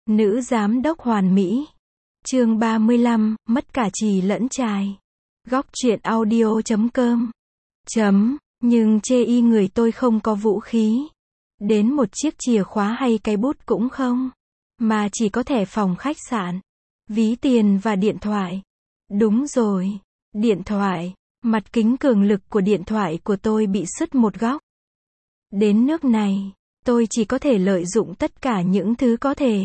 Nữ giám đốc hoàn mỹ. Chương 35, mất cả chì lẫn chài. Góc truyện audio.com. Nhưng chê y người tôi không có vũ khí. Đến một chiếc chìa khóa hay cái bút cũng không. Mà chỉ có thẻ phòng khách sạn, ví tiền và điện thoại. Đúng rồi, điện thoại. Mặt kính cường lực của điện thoại của tôi bị sứt một góc. Đến nước này, tôi chỉ có thể lợi dụng tất cả những thứ có thể.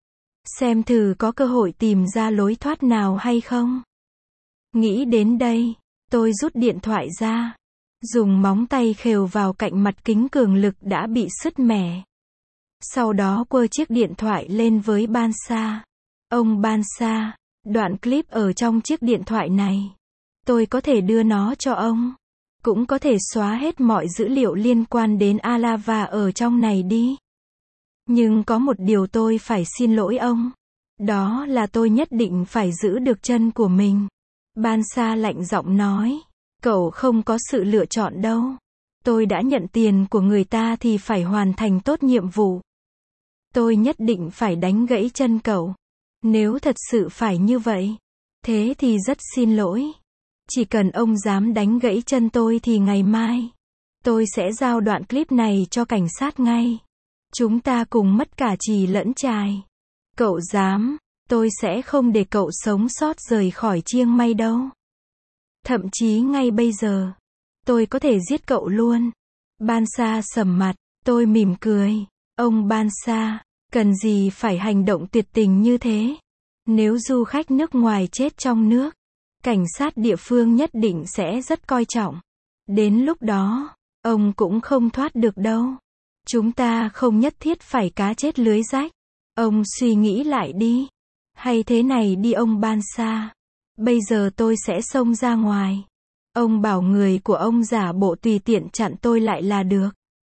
Xem thử có cơ hội tìm ra lối thoát nào hay không. Nghĩ đến đây, tôi rút điện thoại ra, dùng móng tay khều vào cạnh mặt kính cường lực đã bị sứt mẻ. Sau đó quơ chiếc điện thoại lên với Bansa. Ông Bansa, đoạn clip ở trong chiếc điện thoại này, tôi có thể đưa nó cho ông. Cũng có thể xóa hết mọi dữ liệu liên quan đến Alava ở trong này đi. Nhưng có một điều tôi phải xin lỗi ông. Đó là tôi nhất định phải giữ được chân của mình. Bansa lạnh giọng nói. Cậu không có sự lựa chọn đâu. Tôi đã nhận tiền của người ta thì phải hoàn thành tốt nhiệm vụ. Tôi nhất định phải đánh gãy chân cậu. Nếu thật sự phải như vậy, thế thì rất xin lỗi. Chỉ cần ông dám đánh gãy chân tôi thì ngày mai, tôi sẽ giao đoạn clip này cho cảnh sát ngay. Chúng ta cùng mất cả chì lẫn chài. Cậu dám, tôi sẽ không để cậu sống sót rời khỏi Chiang Mai đâu. Thậm chí ngay bây giờ, tôi có thể giết cậu luôn. Bansa sầm mặt, tôi mỉm cười. Ông Bansa, cần gì phải hành động tuyệt tình như thế? Nếu du khách nước ngoài chết trong nước, cảnh sát địa phương nhất định sẽ rất coi trọng. Đến lúc đó, ông cũng không thoát được đâu. Chúng ta không nhất thiết phải cá chết lưới rách. Ông suy nghĩ lại đi. Hay thế này đi ông Bansa. Bây giờ tôi sẽ xông ra ngoài. Ông bảo người của ông giả bộ tùy tiện chặn tôi lại là được.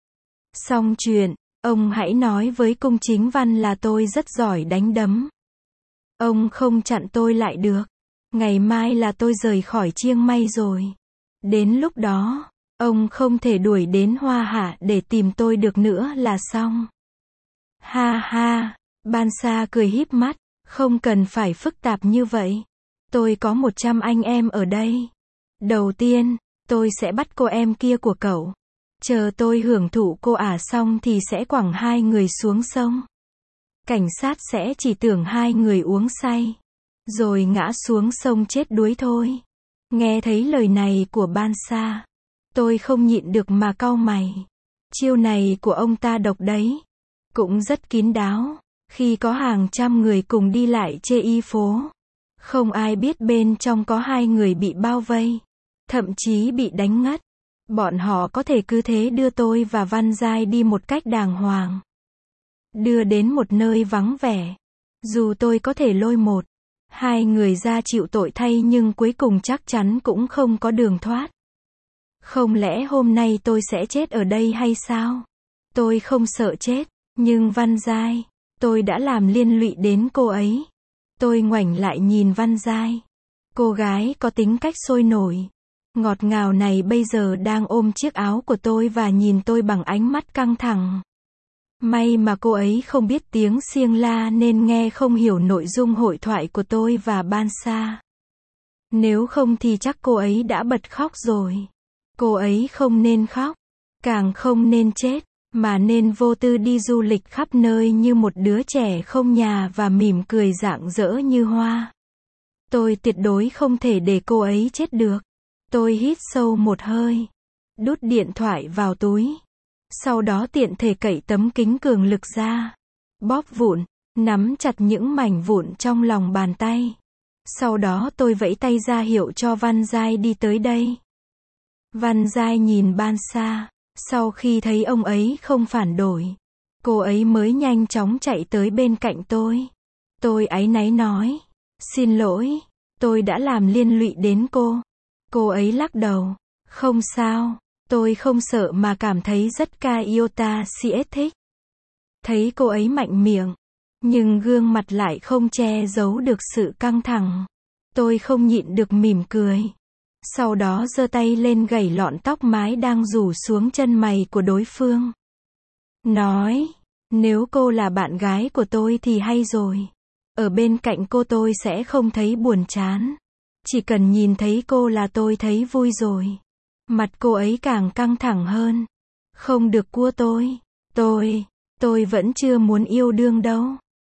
Xong chuyện, ông hãy nói với cung chính văn là tôi rất giỏi đánh đấm. Ông không chặn tôi lại được. Ngày mai là tôi rời khỏi Chiang Mai rồi. Đến lúc đó, ông không thể đuổi đến Hoa Hạ để tìm tôi được nữa là xong. Ha ha, Bansa cười híp mắt, không cần phải phức tạp như vậy. Tôi có 100 anh em ở đây. Đầu tiên, tôi sẽ bắt cô em kia của cậu. Chờ tôi hưởng thụ cô ả xong thì sẽ quẳng hai người xuống sông. Cảnh sát sẽ chỉ tưởng hai người uống say, rồi ngã xuống sông chết đuối thôi. Nghe thấy lời này của Bansa, tôi không nhịn được mà cau mày. Chiêu này của ông ta độc đấy. Cũng rất kín đáo. Khi có hàng trăm người cùng đi lại chê y phố, không ai biết bên trong có hai người bị bao vây, thậm chí bị đánh ngất. Bọn họ có thể cứ thế đưa tôi và Văn Giai đi một cách đàng hoàng. Đưa đến một nơi vắng vẻ. Dù tôi có thể lôi một, hai người ra chịu tội thay nhưng cuối cùng chắc chắn cũng không có đường thoát. Không lẽ hôm nay tôi sẽ chết ở đây hay sao? Tôi không sợ chết, nhưng Văn Giai, tôi đã làm liên lụy đến cô ấy. Tôi ngoảnh lại nhìn Văn Giai. Cô gái có tính cách sôi nổi, ngọt ngào này bây giờ đang ôm chiếc áo của tôi và nhìn tôi bằng ánh mắt căng thẳng. May mà cô ấy không biết tiếng Siêng La nên nghe không hiểu nội dung hội thoại của tôi và Bansa. Nếu không thì chắc cô ấy đã bật khóc rồi. Cô ấy không nên khóc, càng không nên chết, mà nên vô tư đi du lịch khắp nơi như một đứa trẻ không nhà và mỉm cười rạng rỡ như hoa. Tôi tuyệt đối không thể để cô ấy chết được. Tôi hít sâu một hơi, đút điện thoại vào túi. Sau đó tiện thể cậy tấm kính cường lực ra, bóp vụn, nắm chặt những mảnh vụn trong lòng bàn tay. Sau đó tôi vẫy tay ra hiệu cho Văn Giai đi tới đây. Văn Giai nhìn Bansa, sau khi thấy ông ấy không phản đối, cô ấy mới nhanh chóng chạy tới bên cạnh tôi. Tôi áy náy nói, xin lỗi, tôi đã làm liên lụy đến cô. Cô ấy lắc đầu, không sao. Tôi không sợ mà cảm thấy rất ca iota CS thích. Thấy cô ấy mạnh miệng, nhưng gương mặt lại không che giấu được sự căng thẳng. Tôi không nhịn được mỉm cười. Sau đó giơ tay lên gẩy lọn tóc mái đang rủ xuống chân mày của đối phương. Nói, Nếu cô là bạn gái của tôi thì hay rồi. Ở bên cạnh cô tôi sẽ không thấy buồn chán. Chỉ cần nhìn thấy cô là tôi thấy vui rồi. Mặt cô ấy càng căng thẳng hơn. Không được cua tôi. Tôi vẫn chưa muốn yêu đương đâu.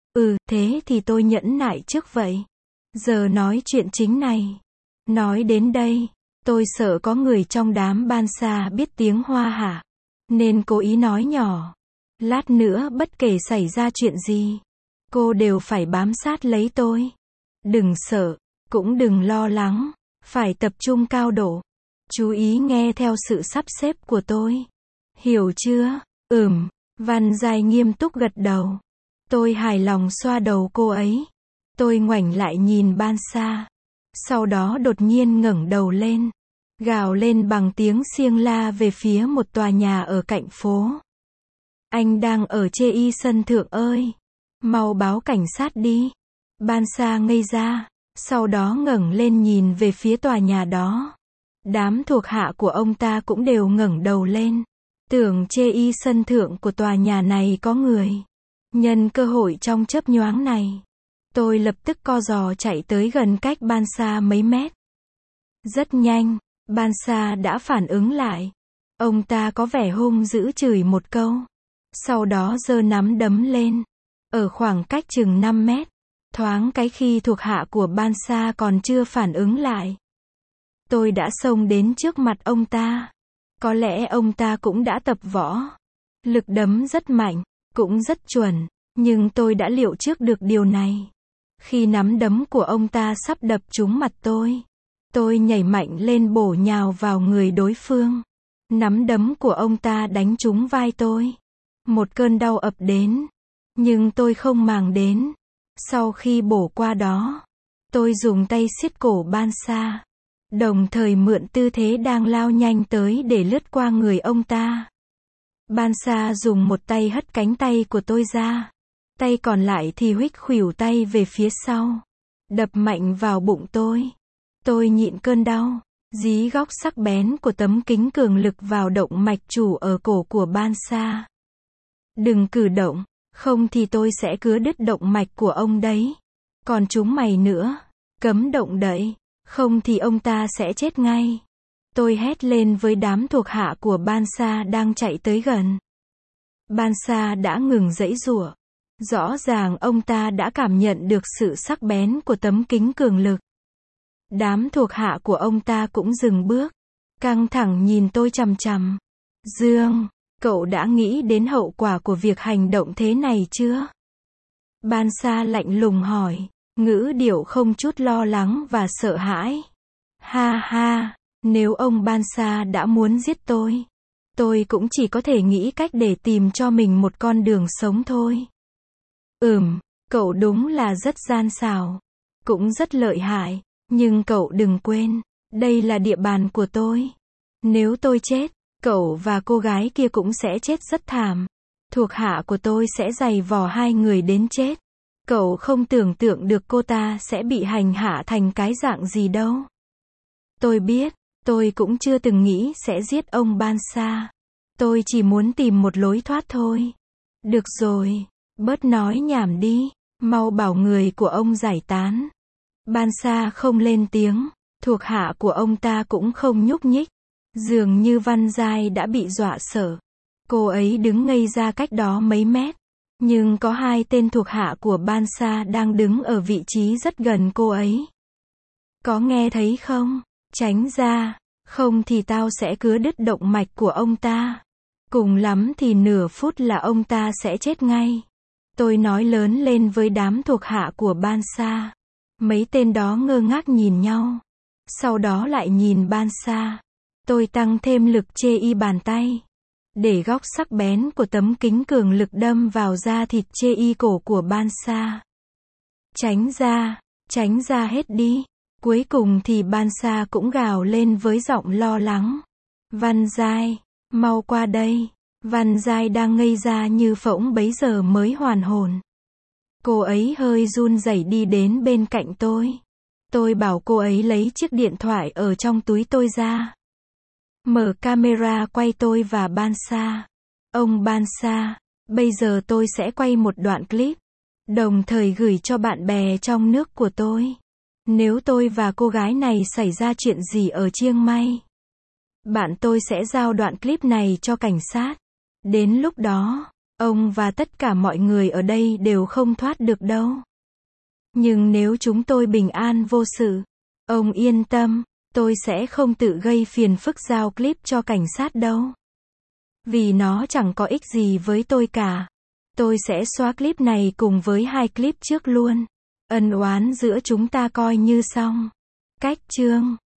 Thế thì tôi nhẫn nại trước vậy. Giờ nói chuyện chính này. Nói đến đây, tôi sợ có người trong đám ban xa biết tiếng Hoa hả? Nên cố ý nói nhỏ. Lát nữa bất kể xảy ra chuyện gì, cô đều phải bám sát lấy tôi. Đừng sợ, cũng đừng lo lắng. Phải tập trung cao độ. Chú ý nghe theo sự sắp xếp của tôi. Hiểu chưa? Văn Giai nghiêm túc gật đầu. Tôi hài lòng xoa đầu cô ấy. Tôi ngoảnh lại nhìn ban xa. Sau đó đột nhiên ngẩng đầu lên. Gào lên bằng tiếng xiêng la về phía một tòa nhà ở cạnh phố. Anh đang ở chê y sân thượng ơi. Mau báo cảnh sát đi. Ban xa ngây ra. Sau đó ngẩng lên nhìn về phía tòa nhà đó. Đám thuộc hạ của ông ta cũng đều ngẩng đầu lên. Tưởng chê y sân thượng của tòa nhà này có người. Nhân cơ hội trong chớp nhoáng này, tôi lập tức co giò chạy tới gần cách ban xa mấy mét. Rất nhanh, ban xa đã phản ứng lại. Ông ta có vẻ hung dữ chửi một câu. Sau đó giơ nắm đấm lên. Ở khoảng cách chừng 5 mét. Thoáng cái khi thuộc hạ của ban xa còn chưa phản ứng lại. Tôi đã xông đến trước mặt ông ta. Có lẽ ông ta cũng đã tập võ. Lực đấm rất mạnh, cũng rất chuẩn. Nhưng tôi đã liệu trước được điều này. Khi nắm đấm của ông ta sắp đập trúng mặt tôi nhảy mạnh lên bổ nhào vào người đối phương. Nắm đấm của ông ta đánh trúng vai tôi. Một cơn đau ập đến. Nhưng tôi không màng đến. Sau khi bổ qua đó, tôi dùng tay siết cổ ban xa. Đồng thời mượn tư thế đang lao nhanh tới để lướt qua người ông ta. Ban xa dùng một tay hất cánh tay của tôi ra. Tay còn lại thì huých khuỷu tay về phía sau. Đập mạnh vào bụng tôi. Tôi nhịn cơn đau. Dí góc sắc bén của tấm kính cường lực vào động mạch chủ ở cổ của ban xa. Đừng cử động, không thì tôi sẽ cứa đứt động mạch của ông đấy. Còn chúng mày nữa, cấm động đậy, không thì ông ta sẽ chết ngay. Tôi hét lên với đám thuộc hạ của ban xa đang chạy tới gần. Ban xa đã ngừng giãy giụa. Rõ ràng ông ta đã cảm nhận được sự sắc bén của tấm kính cường lực. Đám thuộc hạ của ông ta cũng dừng bước. Căng thẳng nhìn tôi chằm chằm. Dương, cậu đã nghĩ đến hậu quả của việc hành động thế này chưa? Ban xa lạnh lùng hỏi. Ngữ điệu không chút lo lắng và sợ hãi. Ha ha, nếu ông ban xa đã muốn giết tôi cũng chỉ có thể nghĩ cách để tìm cho mình một con đường sống thôi. Cậu đúng là rất gian xảo. Cũng rất lợi hại. Nhưng cậu đừng quên, đây là địa bàn của tôi. Nếu tôi chết, cậu và cô gái kia cũng sẽ chết rất thảm. Thuộc hạ của tôi sẽ giày vò hai người đến chết. Cậu không tưởng tượng được cô ta sẽ bị hành hạ thành cái dạng gì đâu. Tôi biết, tôi cũng chưa từng nghĩ sẽ giết ông ban xa. Tôi chỉ muốn tìm một lối thoát thôi. Được rồi, bớt nói nhảm đi, mau bảo người của ông giải tán. Ban xa không lên tiếng, thuộc hạ của ông ta cũng không nhúc nhích. Dường như Văn Giai đã bị dọa sợ. Cô ấy đứng ngây ra cách đó mấy mét. Nhưng có hai tên thuộc hạ của ban xa đang đứng ở vị trí rất gần cô ấy. Có nghe thấy không? Tránh ra, không thì tao sẽ cứa đứt động mạch của ông ta. Cùng lắm thì nửa phút là ông ta sẽ chết ngay. Tôi nói lớn lên với đám thuộc hạ của ban xa. Mấy tên đó ngơ ngác nhìn nhau. Sau đó lại nhìn ban xa. Tôi tăng thêm lực chê y bàn tay. Để góc sắc bén của tấm kính cường lực đâm vào da thịt chê y cổ của ban xa. Tránh ra hết đi. Cuối cùng thì ban xa cũng gào lên với giọng lo lắng. Văn Giai, mau qua đây. Văn Giai đang ngây ra như phỗng bấy giờ mới hoàn hồn. Cô ấy hơi run rẩy đi đến bên cạnh tôi. Tôi bảo cô ấy lấy chiếc điện thoại ở trong túi tôi ra. Mở camera quay tôi và ban xa. Ông ban xa, Bây giờ tôi sẽ quay một đoạn clip, đồng thời gửi cho bạn bè trong nước của tôi. Nếu tôi và cô gái này xảy ra chuyện gì ở Chiang Mai, bạn tôi sẽ giao đoạn clip này cho cảnh sát. Đến lúc đó, ông và tất cả mọi người ở đây đều không thoát được đâu. Nhưng nếu chúng tôi bình an vô sự, ông yên tâm, tôi sẽ không tự gây phiền phức giao clip cho cảnh sát đâu. Vì nó chẳng có ích gì với tôi cả. Tôi sẽ xóa clip này cùng với 2 clip trước luôn. Ân oán giữa chúng ta coi như xong. Cách chương